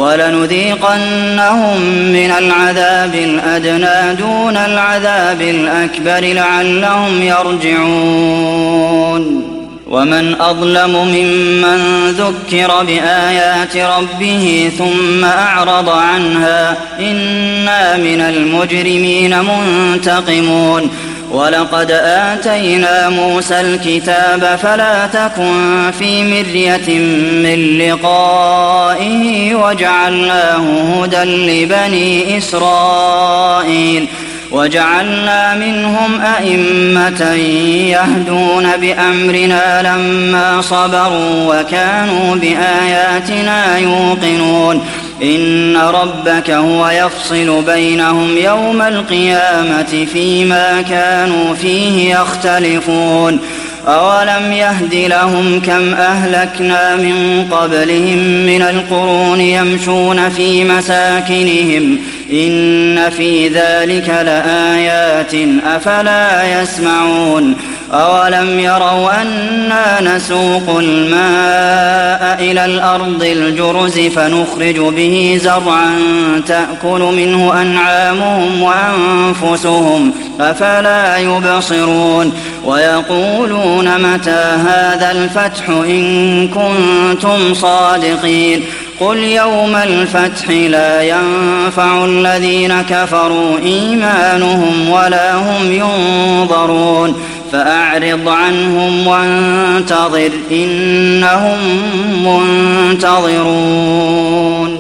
وَلَنُذِيقَنَّهُم مِّنَ الْعَذَابِ الْأَدْنَىٰ دُونَ الْعَذَابِ الْأَكْبَرِ لَعَلَّهُمْ يَرْجِعُونَ وَمَنْ أَظْلَمُ مِمَّن ذُكِّرَ بِآيَاتِ رَبِّهِ ثُمَّ أَعْرَضَ عَنْهَا ۚ إِنَّا مِنَ الْمُجْرِمِينَ مُنتَقِمُونَ وَلَقَدْ آتَيْنَا مُوسَى الْكِتَابَ فَلَا تَكُن فِي مِرْيَةٍ مِّن لِّقَائِهِ وَجَعَلْنَاهُ هُدًى لِّبَنِي إِسْرَائِيلَ وَجَعَلْنَا مِنْهُمْ أَئِمَّةً يَهْدُونَ بِأَمْرِنَا لَمَّا صَبَرُوا وَكَانُوا بِآيَاتِنَا يُوقِنُونَ إِنَّ رَبَّكَ هُوَ يَفْصِلُ بَيْنَهُمْ يَوْمَ الْقِيَامَةِ فِيمَا كَانُوا فِيهِ يَخْتَلِفُونَ أَوَلَمْ يَهْدِ لَهُمْ كَمْ أَهْلَكْنَا مِن قَبْلِهِم مِّنَ الْقُرُونِ يَمْشُونَ فِي مَسَاكِنِهِمْ إِنَّ فِي ذَٰلِكَ لَآيَاتٍ ۖ أَفَلَا يَسْمَعُونَ أَوَلَمْ يَرَوْا أَنَّا نَسُوقُ الْمَاءَ إِلَى الْأَرْضِ الْجُرُزِ فَنُخْرِجُ بِهِ زَرْعًا تَأْكُلُ مِنْهُ أَنْعَامُهُمْ وَأَنفُسُهُمْ ۖ أَفَلَا يُبْصِرُونَ وَيَقُولُونَ مَتَىٰ هَٰذَا الْفَتْحُ إِن كُنتُمْ صَادِقِينَ قُلْ يَوْمَ الْفَتْحِ لَا يَنفَعُ الَّذِينَ كَفَرُوا إِيمَانُهُمْ وَلَا هُمْ يُنظَرُونَ فَأَعْرِضْ عَنْهُمْ وَانتَظِرْ إِنَّهُم مُّنتَظِرُونَ